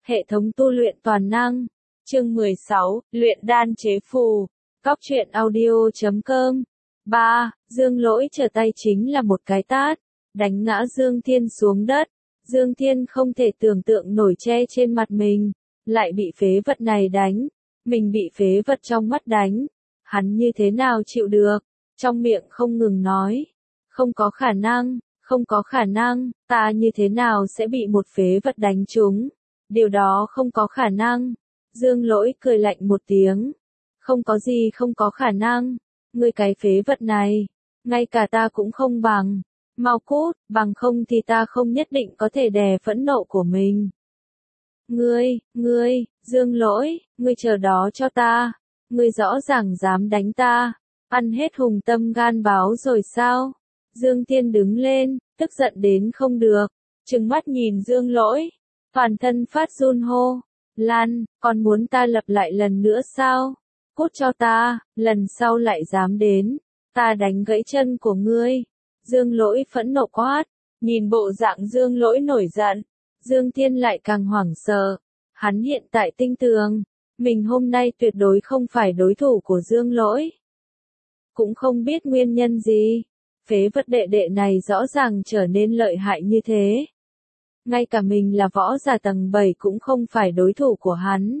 Hệ thống tu luyện toàn năng. Chương 16, luyện đan chế phù. Góc truyện audio.com. 3. Dương Lỗi trở tay chính là một cái tát, đánh ngã Dương Thiên xuống đất. Dương Thiên không thể tưởng tượng nổi che trên mặt mình, lại bị phế vật này đánh. Mình bị phế vật trong mắt đánh. Hắn như thế nào chịu được, trong miệng không ngừng nói. Không có khả năng, không có khả năng, ta như thế nào sẽ bị một phế vật đánh trúng. Điều đó không có khả năng. Dương Lỗi cười lạnh một tiếng. Không có gì không có khả năng. Ngươi cái phế vật này, ngay cả ta cũng không bằng. Mau cút, bằng không thì ta không nhất định có thể đè phẫn nộ của mình. Ngươi, Dương Lỗi, ngươi chờ đó cho ta. Ngươi rõ ràng dám đánh ta. Ăn hết hùng tâm gan báo rồi sao? Dương Thiên đứng lên, tức giận đến không được. Trừng mắt nhìn Dương Lỗi. Toàn thân phát run hô. Lan, còn muốn ta lặp lại lần nữa sao? Cút cho ta, lần sau lại dám đến. Ta đánh gãy chân của ngươi. Dương Lỗi phẫn nộ quát. Nhìn bộ dạng Dương Lỗi nổi giận. Dương Thiên lại càng hoảng sợ. Hắn hiện tại tinh tường. Mình hôm nay tuyệt đối không phải đối thủ của Dương Lỗi. Cũng không biết nguyên nhân gì. Phế vật đệ đệ này rõ ràng trở nên lợi hại như thế. Ngay cả mình là võ giả tầng 7 cũng không phải đối thủ của hắn.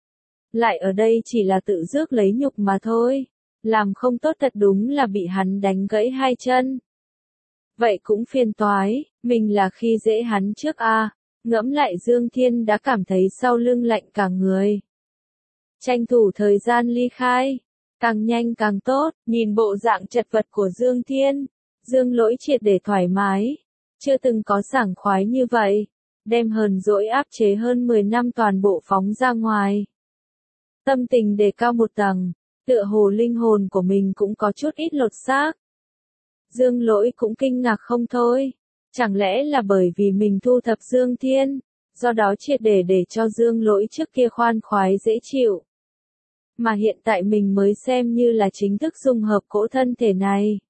Lại ở đây chỉ là tự rước lấy nhục mà thôi. Làm không tốt thật đúng là bị hắn đánh gãy hai chân. Vậy cũng phiền toái, mình là khi dễ hắn trước a. Ngẫm lại Dương Thiên đã cảm thấy sau lưng lạnh cả người. Tranh thủ thời gian ly khai. Càng nhanh càng tốt, nhìn bộ dạng chật vật của Dương Thiên. Dương Lỗi triệt để thoải mái. Chưa từng có sảng khoái như vậy. Đem hờn dỗi áp chế hơn 10 năm toàn bộ phóng ra ngoài. Tâm tình đề cao một tầng. Tựa hồ linh hồn của mình cũng có chút ít lột xác. Dương Lỗi cũng kinh ngạc không thôi. Chẳng lẽ là bởi vì mình thu thập Dương Thiên, do đó triệt để cho Dương Lỗi trước kia khoan khoái dễ chịu. Mà hiện tại mình mới xem như là chính thức dung hợp cỗ thân thể này.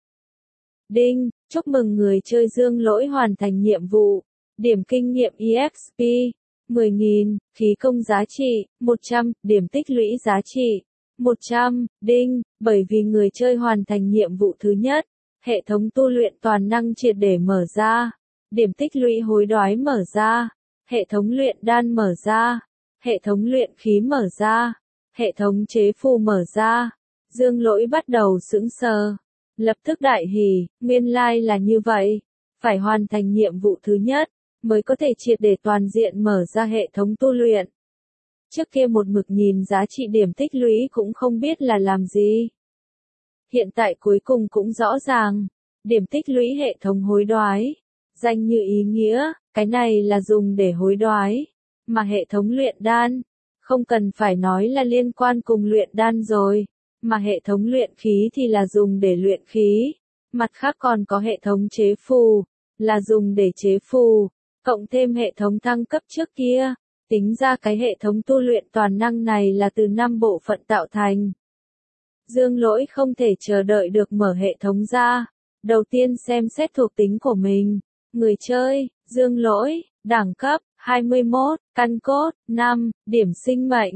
Đinh, chúc mừng người chơi Dương Lỗi hoàn thành nhiệm vụ. Điểm kinh nghiệm EXP 10.000, khí công giá trị 100, điểm tích lũy giá trị 100. Đinh, bởi vì người chơi hoàn thành nhiệm vụ thứ nhất, hệ thống tu luyện toàn năng triệt để mở ra. Điểm tích lũy hối đoái mở ra. Hệ thống luyện đan mở ra. Hệ thống luyện khí mở ra. Hệ thống chế phù mở ra. Dương Lỗi bắt đầu sững sờ. Lập tức đại hỉ, nguyên lai là như vậy. Phải hoàn thành nhiệm vụ thứ nhất, mới có thể triệt để toàn diện mở ra hệ thống tu luyện. Trước kia một mực nhìn giá trị điểm tích lũy cũng không biết là làm gì. Hiện tại cuối cùng cũng rõ ràng. Điểm tích lũy hệ thống hối đoái. Danh như ý nghĩa, cái này là dùng để hối đoái. Mà hệ thống luyện đan, không cần phải nói là liên quan cùng luyện đan rồi. Mà hệ thống luyện khí thì là dùng để luyện khí. Mặt khác còn có hệ thống chế phù, là dùng để chế phù. Cộng thêm hệ thống thăng cấp trước kia. Tính ra cái hệ thống tu luyện toàn năng này là từ 5 bộ phận tạo thành. Dương Lỗi không thể chờ đợi được mở hệ thống ra. Đầu tiên xem xét thuộc tính của mình. Người chơi, Dương Lỗi, đẳng cấp 21, căn cốt 5, điểm sinh mệnh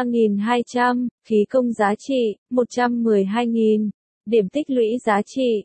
3.200, khí công giá trị 112.000, điểm tích lũy giá trị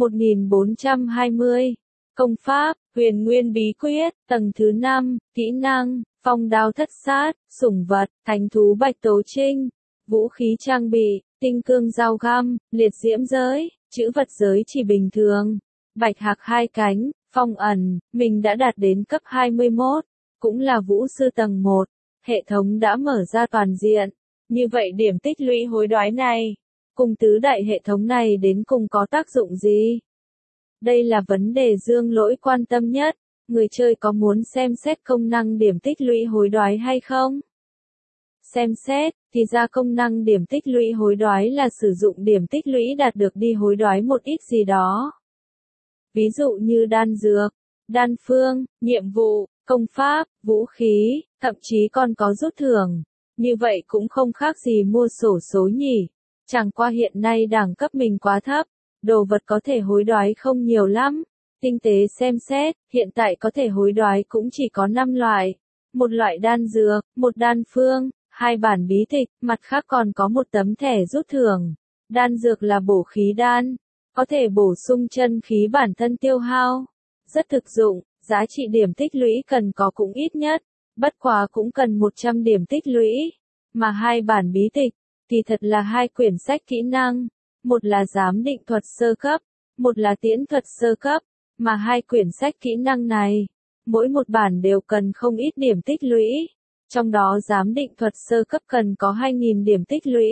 1.420, công pháp Huyền Nguyên Bí Quyết tầng thứ 5, kỹ năng Phong Đao Thất Sát, sủng vật Thánh thú Bạch Tố Trinh, vũ khí trang bị Tinh cương dao găm, liệt diễm giới, chữ vật giới chỉ bình thường, bạch hạc hai cánh, phong ẩn. Mình đã đạt đến cấp 21, cũng là vũ sư tầng 1, hệ thống đã mở ra toàn diện. Như vậy điểm tích lũy hối đoái này, cùng tứ đại hệ thống này đến cùng có tác dụng gì? Đây là vấn đề Dương Lỗi quan tâm nhất. Người chơi có muốn xem xét công năng điểm tích lũy hối đoái hay không? Xem xét, thì ra công năng điểm tích lũy hối đoái là sử dụng điểm tích lũy đạt được đi hối đoái một ít gì đó. Ví dụ như đan dược, đan phương, nhiệm vụ, công pháp, vũ khí, thậm chí còn có rút thưởng. Như vậy cũng không khác gì mua xổ số nhỉ. Chẳng qua hiện nay đẳng cấp mình quá thấp, đồ vật có thể hối đoái không nhiều lắm. Tinh tế xem xét, hiện tại có thể hối đoái cũng chỉ có 5 loại. một loại đan dược, một đan phương, hai bản bí tịch, mặt khác còn có một tấm thẻ rút thưởng. Đan dược là bổ khí đan, có thể bổ sung chân khí bản thân tiêu hao. Rất thực dụng, giá trị điểm tích lũy cần có cũng ít nhất, bất quá cũng cần 100 điểm tích lũy. Mà hai bản bí tịch, thì thật là hai quyển sách kỹ năng, một là giám định thuật sơ cấp, một là tiễn thuật sơ cấp, mà hai quyển sách kỹ năng này, mỗi một bản đều cần không ít điểm tích lũy, trong đó giám định thuật sơ cấp cần có 2.000 điểm tích lũy.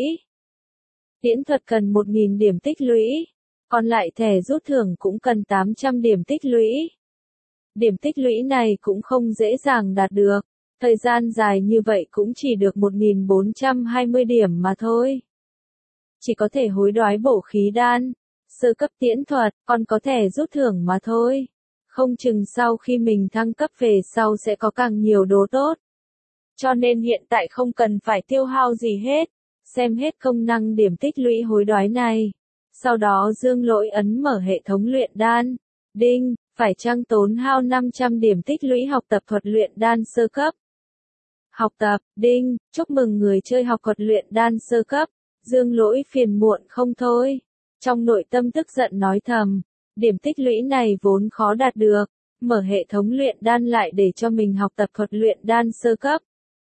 Tiễn thuật cần 1.000 điểm tích lũy, còn lại thẻ rút thưởng cũng cần 800 điểm tích lũy. Điểm tích lũy này cũng không dễ dàng đạt được, thời gian dài như vậy cũng chỉ được 1.420 điểm mà thôi. Chỉ có thể hối đoái bổ khí đan, sơ cấp tiễn thuật, còn có thẻ rút thưởng mà thôi. Không chừng sau khi mình thăng cấp về sau sẽ có càng nhiều đồ tốt. Cho nên hiện tại không cần phải tiêu hao gì hết, xem hết công năng điểm tích lũy hối đoái này. Sau đó Dương Lỗi ấn mở hệ thống luyện đan. Đinh, phải chăng tốn hao 500 điểm tích lũy học tập thuật luyện đan sơ cấp. Học tập, đinh, chúc mừng người chơi học thuật luyện đan sơ cấp. Dương Lỗi phiền muộn không thôi. Trong nội tâm tức giận nói thầm, điểm tích lũy này vốn khó đạt được, mở hệ thống luyện đan lại để cho mình học tập thuật luyện đan sơ cấp.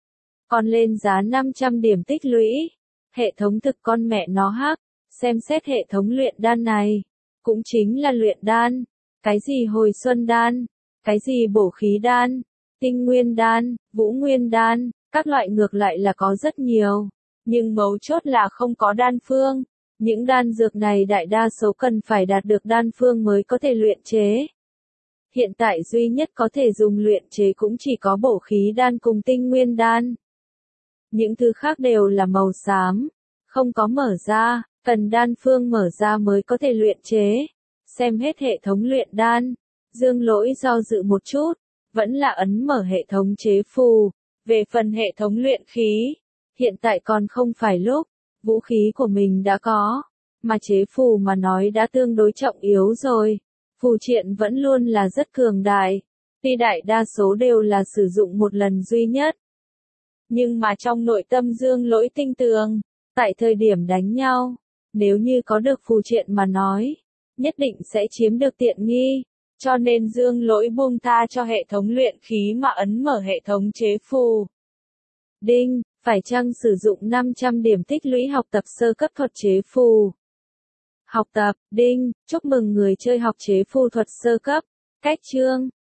Còn lên giá 500 điểm tích lũy, hệ thống thực con mẹ nó hắc, xem xét hệ thống luyện đan này, cũng chính là luyện đan, cái gì hồi xuân đan, cái gì bổ khí đan, tinh nguyên đan, vũ nguyên đan, các loại ngược lại là có rất nhiều, nhưng mấu chốt là không có đan phương. Những đan dược này đại đa số cần phải đạt được đan phương mới có thể luyện chế. Hiện tại duy nhất có thể dùng luyện chế cũng chỉ có bổ khí đan cùng tinh nguyên đan. Những thứ khác đều là màu xám, không có mở ra, cần đan phương mở ra mới có thể luyện chế. Xem hết hệ thống luyện đan, Dương Lỗi do dự một chút, vẫn là ấn mở hệ thống chế phù. Về phần hệ thống luyện khí, hiện tại còn không phải lúc. Vũ khí của mình đã có, mà chế phù mà nói đã tương đối trọng yếu rồi. Phù triện vẫn luôn là rất cường đại, tuy đại đa số đều là sử dụng một lần duy nhất. Nhưng mà trong nội tâm Dương Lỗi tinh tường, tại thời điểm đánh nhau, nếu như có được phù triện mà nói, nhất định sẽ chiếm được tiện nghi. Cho nên Dương Lỗi buông tha cho hệ thống luyện khí mà ấn mở hệ thống chế phù. Đinh, phải chăng sử dụng 500 điểm tích lũy học tập sơ cấp thuật chế phù. Học tập, đinh, chúc mừng người chơi học chế phù thuật sơ cấp. Cách chương,